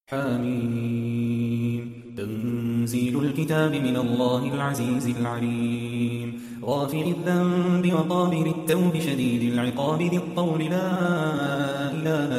حميم. تنزيل الكتاب من الله العزيز العليم. غافر الذنب وقابل التوب شديد العقاب ذي الطول لا إله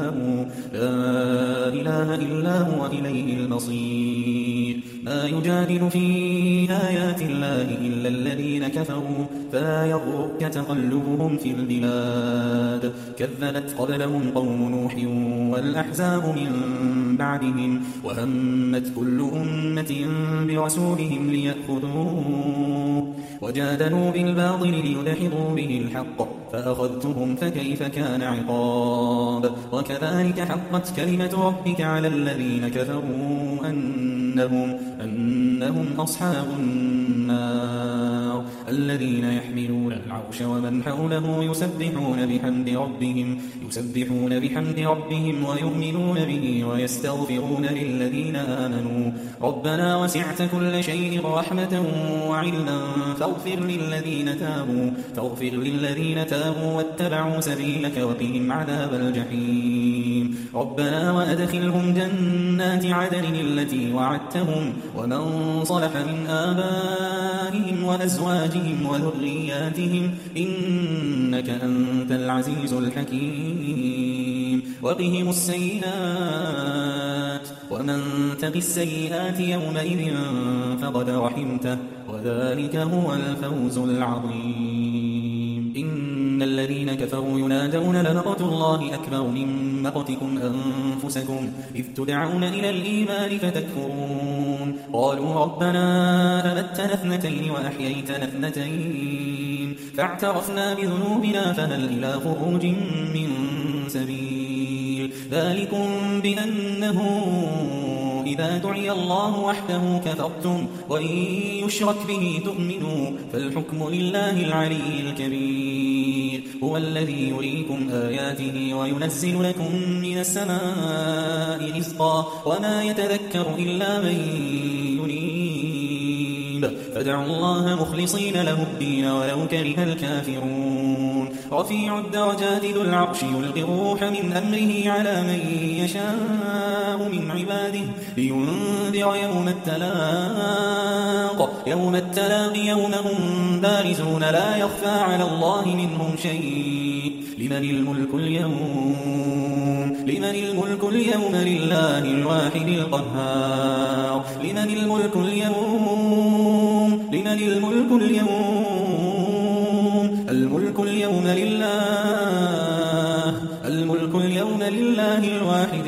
إلا هو إليه المصير. ما يجادل في آيات الله إلا الذين كفروا فلا يغرك تقلبهم في البلاد. كذبت قبلهم قوم نوح والأحزاب من بعدهم وهمت كل أمة برسولهم ليأخذوه وجادلوا بالباطل ليدحضوا به الحق فأخذتهم فكيف كان عقاب. وكذلك حقت كلمة ربك على الذين كفروا أنهم أصحاب النار. الذين يحملون العرش ومن حوله يسبحون بحمد ربهم ويؤمنون به ويستغفرون للذين آمنوا ربنا وسعت كل شيء رحمة وعلما فاغفر للذين تابوا واتبعوا سبيلك وقهم عذاب الجحيم. ربنا وأدخلهم جنات عدن التي وعدتهم ومن صلح من آبائهم وأزواجهم وذرياتهم إنك أنت العزيز الحكيم. وقهم السيئات ومن تق السيئات يومئذ فقد رحمته وذلك هو الفوز العظيم. إن الذين كفروا ينادون لمقت الله أكبر من مقتكم أنفسكم إذ تدعون إلى الإيمان فتكفرون. قالوا ربنا أمتنا اثنتين وأحييتنا اثنتين فاعترفنا بذنوبنا فهل إلى خروج من سبيل. ذلكم بأنه إذا دعي الله وحده كفرتم وإن يشرك به تؤمنوا فالحكم لله العلي الكبير. هو الذي يريكم آياته وينزل لكم من السماء رزقا وما يتذكر إلا من ينيب فادعوا الله مخلصين له الدين ولو كره الكافرون. رفيع الدرجات ذو العرش يلقي الروح من أمره على من يشاء من عباده لينذر يوم التلاق يوم هم بارزون لا يخفى على الله منهم شيء. لمن الملك اليوم لله الواحد القهار. الملك اليوم لله الواحد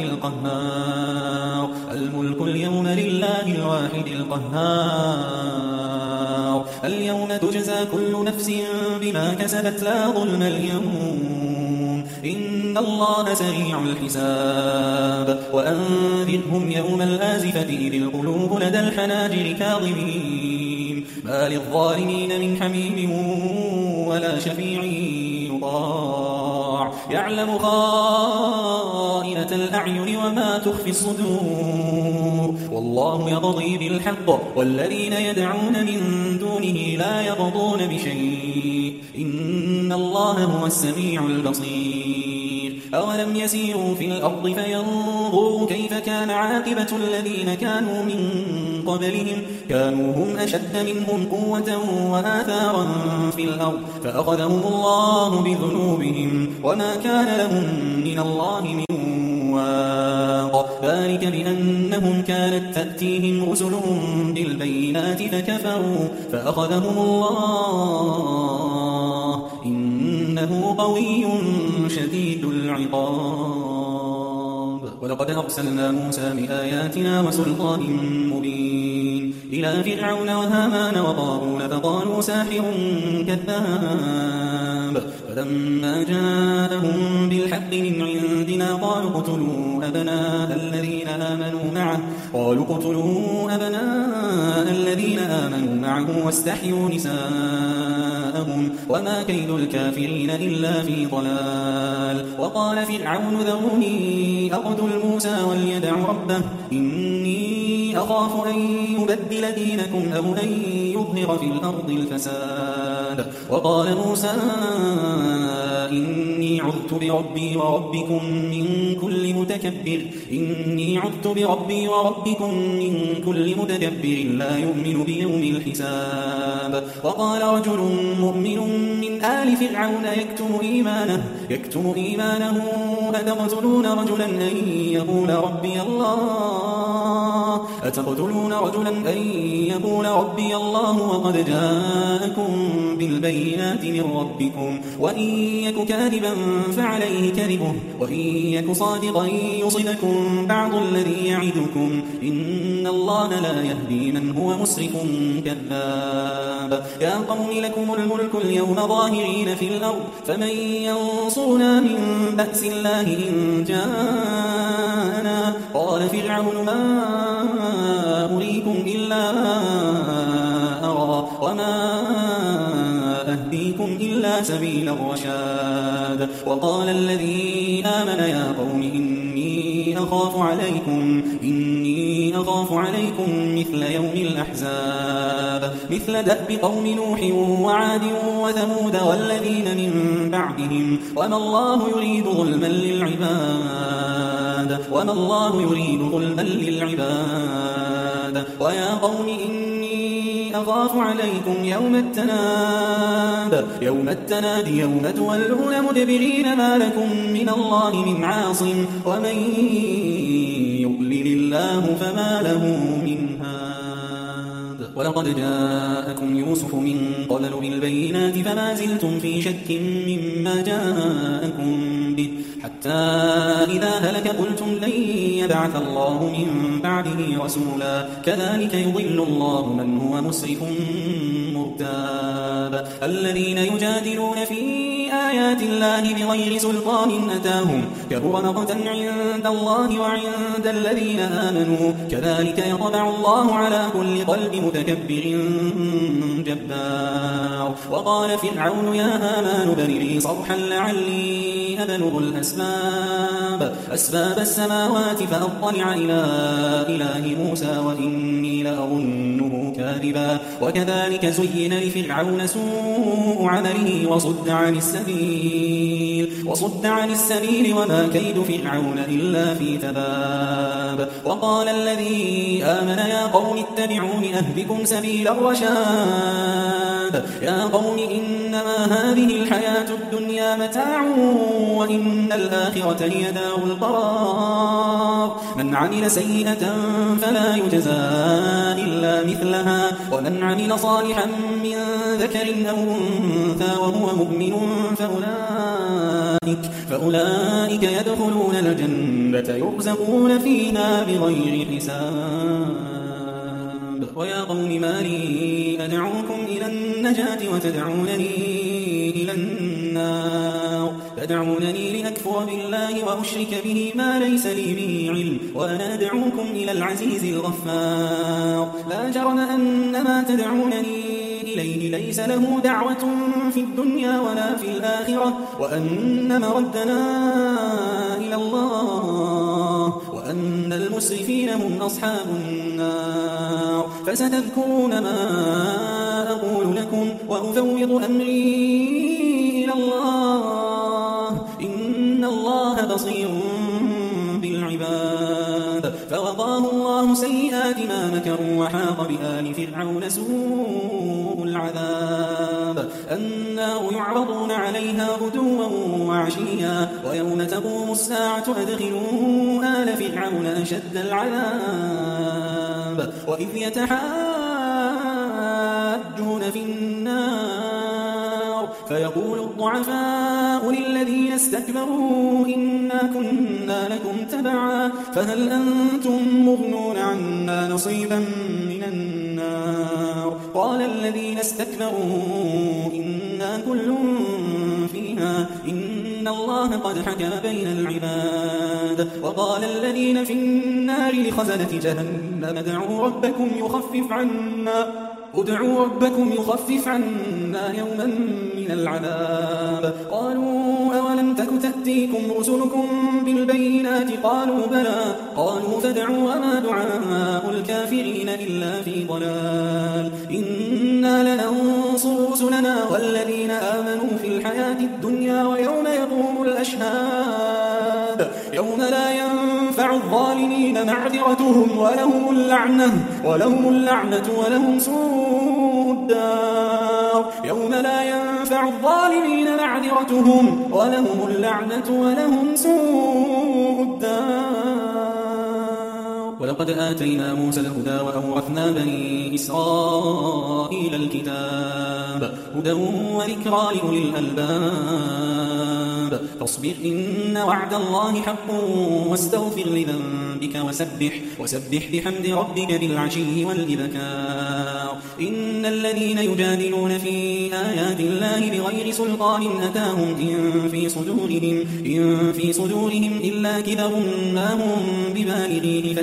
القهار. اليوم تجزى كل نفس بما كسبت لا ظلم اليوم إن الله سريع الحساب. وأنذرهم يوم الآزفة إذ القلوب لدى الحناجر كاظمين ما للظالمين من حميم ولا شفيع يطاع يعلم خائنة الأعين وما تخفي الصدور. والله يقضي بالحق والذين يدعون من دونه لا يقضون بشيء إن الله هو السميع البصير. أولم يسيروا في الأرض فينظروا كيف كان عاقبة الذين كانوا من قبلهم كانوا هم أشد منهم قوة وآثارا في الأرض فأخذهم الله بذنوبهم وما كان لهم من الله من واق. ذلك بأنهم كانت تأتيهم رسلهم بالبينات فكفروا فأخذهم الله إنه قوي شديد العقاب. ولقد أرسلنا موسى بآياتنا وسلطان مبين إلى فرعون وهامان وقارون فقالوا ساحر كذاب. فلما جاءهم بالحق من عندنا قالوا اقتلوا أبناء الذين آمنوا معه واستحيوا نساءهم وما كيد الكافرين إلا في ضلال. وقال فرعون ذروني أقتل موسى وليدع ربه إني أخاف أن يبدل دينكم أو أن يظهر في الأرض الفساد وقال موسى إني عذت بربي وربكم من كل متكبر لا يؤمن بيوم الحساب. وقال رجل مؤمن من آل فرعون يكتم إيمانه أتقتلون رجلا أن يقول ربي الله وقد جاءكم بالبينات من ربكم وإن يك كاذبا فعليه كذبه وإن يك صادقا يصبكم بعض الذي يعدكم إن الله لا يهدي من هو مسرف كذاب. يا قوم لكم الملك اليوم ظاهرين في الأرض فمن ينصرنا من بأس الله إن جاءنا. قال فرعون ما أريكم إلا أرى وما أهديكم إلا سبيل الرشاد. وقال الذي آمن يا قوم إني أخاف عليكم مثل يوم الأحزاب مثل دأب قوم نوح وعاد وثمود والذين من بعدهم وما الله يريد ظلما للعباد ويا قوم إني أخاف عليكم يوم التناد يوم تولون مدبرين ما لكم من الله من عاصم ومن يضلل الله فما له من هاد. ولقد جاءكم يوسف من قبل بالبينات فما زلتم في شك مما جاءكم به حتى إذا هلك قلتم لن يبعث الله من بعده رسولا كذلك يضل الله من هو مسرف مرتاب. الذين يجادلون في آيات الله بغير سلطان أتاهم كبر مقتا عند الله وعند الذين آمنوا كذلك يطبع الله على كل قلب متكبر جبار. وقال فرعون يا هامان ابن لي صرحا لعلي أبلغ أسباب السماوات فأطلع إلى إله موسى وإني لأظنه كاذبا. وكذلك زين لفرعون سوء عمله وصد عن السبيل وما كيد فرعون إلا في تباب. وقال الذي آمن يا قوم اتبعون أهدكم سبيل الرشاد. يا قوم إنما هذه الحياة الدنيا متاع وإن الآخرة هي دار القرار. من عمل سيئة فلا يجزى إلا مثلها ومن عمل صالحا من ذكر أو أنثى وهو مؤمن فأولئك يدخلون الجنة يرزقون فيها بغير حساب. ويا قوم ما لي أدعوكم إلى النجاة وتدعونني إلى النار. تدعونني لأكفر بالله وأشرك به ما ليس لي به علم وأنا أدعوكم إلى العزيز الغفار. لا جرم أن ما تدعونني إليه ليس له دعوة في الدنيا ولا في الآخرة وأن مردنا إلى الله وأن المسرفين هم أصحاب النار. فستذكرون ما أقول لكم وأفوض أمري إلى الله إن الله بصير بالعباد. فوقاه الله سيئات ما مكروا وحاق بآل فرعون سوء العذاب. النار يعرضون عليها غدوا وعشيا ويوم تقوم الساعة أدخلوا آل فرعون أشد العذاب. وإذ يتحاجون في النار فيقول الضعفاء للذين استكبروا إنا كنا لكم تبعا فهل أنتم مغنون عنا نصيبا من النار. قال الذين استكبروا إنا كل فيها إن الله قد حكم بين العباد. وقال الذين في النار لخزنة جهنم ادعوا ربكم يخفف عنا يوما من العذاب. قالوا أولم تك تأتيكم رسلكم بالبينات قالوا بلى قالوا فادعوا وما دعاء الكافرين إلا في ضلال. إنا لننصر وانصر رسلنا والذين آمنوا في الحياة الدنيا ويوم يقوم الأشهاد يوم لا ينفع الظالمين معذرتهم ولهم اللعنة ولهم سوء الدار يوم لا ينفع الظالمين معذرتهم ولهم اللعنة ولهم سوء الدار. ولقد آتينا موسى الهدى وأورثنا بني إسرائيل الكتاب هدى وذكرى لأولي الألباب فاصبر إن وعد الله حق واستغفر لذنبك وسبح بحمد ربك بالعشي والإبكار. إن الذين يجادلون في آيات الله بغير سلطان أتاهم إن في صدورهم إلا كبر ما هم ببالغيه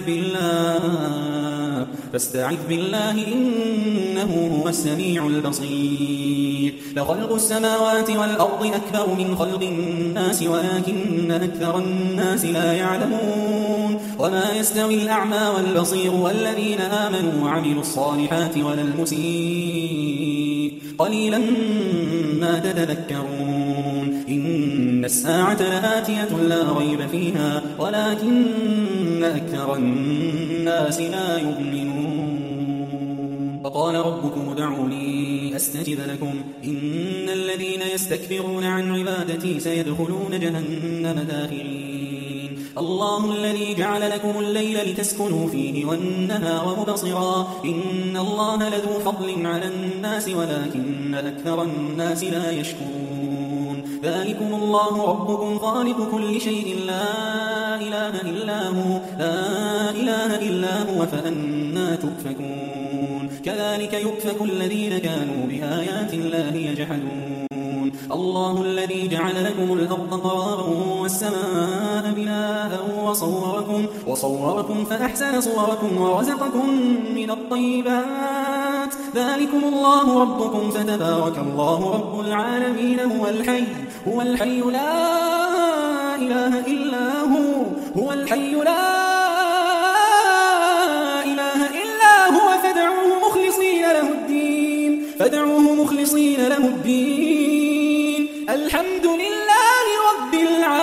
فاستعذ بالله إنه هو السميع البصير. لخلق السماوات والأرض أكبر من خلق الناس ولكن أكثر الناس لا يعلمون. وما يستوي الأعمى والبصير والذين آمنوا وعملوا الصالحات ولا المسيء قليلا ما تتذكرون. إن الساعة لآتية لا ريب فيها ولكن أكثر الناس لا يؤمنون. فقال ربكم ادعوني أستجب لكم إن الذين يستكبرون عن عبادتي سيدخلون جهنم داخرين. الله الذي جعل لكم الليل لتسكنوا فيه والنهار مبصرا إن الله لذو فضل على الناس ولكن أكثر الناس لا يشكرون. ذلكم الله ربكم خالق كل شيء لا إله إلا هو فأنى تؤفكون. كذلك يؤفك الذين كانوا بآيات الله يجحدون. الله الذي جعل لكم الأرض قرارا والسماء بناء وصوركم فأحسن صوركم ورزقكم من الطيبات. ذلكم الله ربكم فتبارك الله رب العالمين. هو الحي لا إله إلا هو الحي لا إله إلا هو فادعوه مخلصين له الدين الحمد لله رب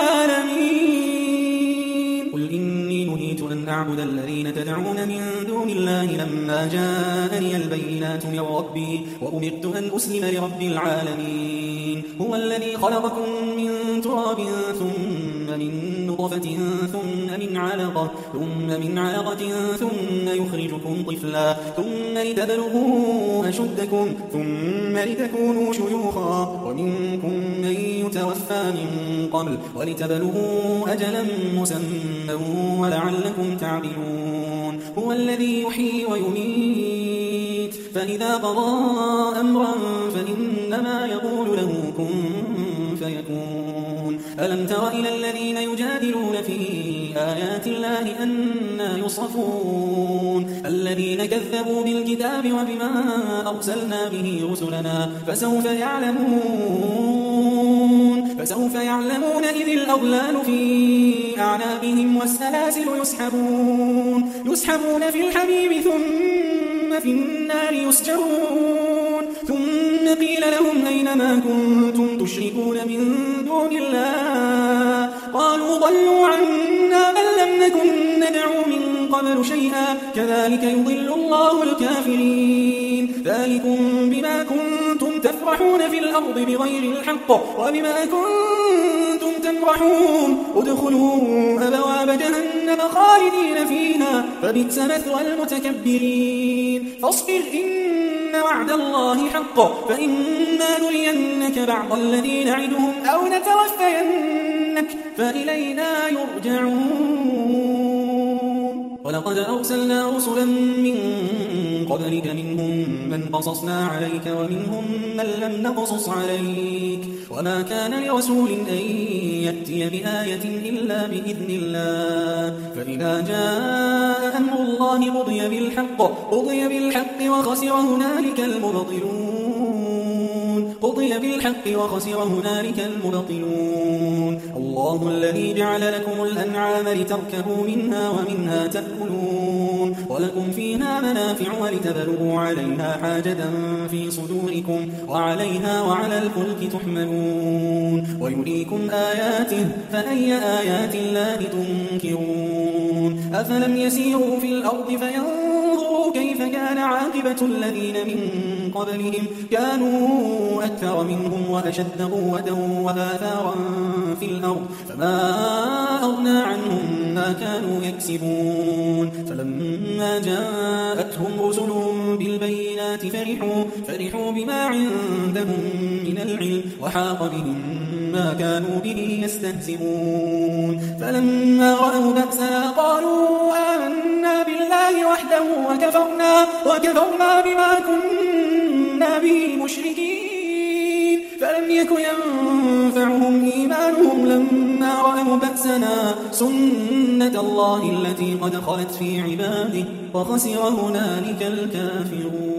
العالمين. قل إني نهيت أن أعبد الذين تدعون من دون الله لما جاءني البينات من ربي وأمرت أن أسلم لرب العالمين. هو الذي خلقكم من تراب ثم من نطفة ثم من علقة ثم يخرجكم طفلا ثم لتبلغوا أشدكم ثم لتكونوا شيوخا ومنكم من يتوفى من قبل ولتبلغوا أجلا مسمى ولعلكم تعقلون. هو الذي يحيي ويميت فإذا قضى أمرا فإنما يقول له كن فيكون. ألم تر إلى الذين يجادلون في آيات الله أنى يصرفون. الذين كذبوا بالكتاب وبما أرسلنا به رسلنا فسوف يعلمون إذ الأغلال في أعناقهم والسلاسل يسحبون في الحميم ثم في النار يسجرون. ثم قيل لهم أين ما كنتم تشركون من دون الله قالوا ضلوا عنا بل لم نكن ندعو من قبل شيئا كذلك يضل الله الكافرين. ذلكم بما كنتم تفرحون في الأرض بغير الحق وبما كنتم تمرحون. ادخلوا أبواب جهنم خالدين فيها فبئس مثوى المتكبرين. فاصبر إن وعد الله حق فإنا نرينك بعض الذي نعدهم أو نتوفينك فإلينا يرجعون. ولقد أرسلنا رسلا من قبلك منهم من قصصنا عليك ومنهم من لم نقصص عليك وما كان لرسول أن يأتي بآية إلا بإذن الله. فإذا جاء أمر الله قضي بالحق وخسر هنالك المبطلون. قضي بالحق وخسر هنالك المبطلون الله الذي جعل لكم الأنعام لتركبوا منها ومنها تأكلون ولكم فيها منافع ولتبلغوا عليها حاجة في صدوركم وعليها وعلى الفلك تحملون ويريكم آياته فأي آيات الله تنكرون أفلم يسيروا في الأرض فينظروا كيف كان عاقبة الذين من قبلهم كانوا أكثر منهم وأشد قوة وآثارا في الأرض فما أغنى عنهم ما كانوا يكسبون فلما جاءتهم رسلهم بالبينات فرحوا بما عندهم من العلم وحاق بهم ما كانوا به يستهزئون فلما رأوا بأسنا قالوا آمنا بالله وحده وكفرنا بما كنا به مشركين فلم يك ينفعهم إيمانهم لما رأوا بأسنا سنة الله التي قد خلت في عباده وخسر هنالك الكافرون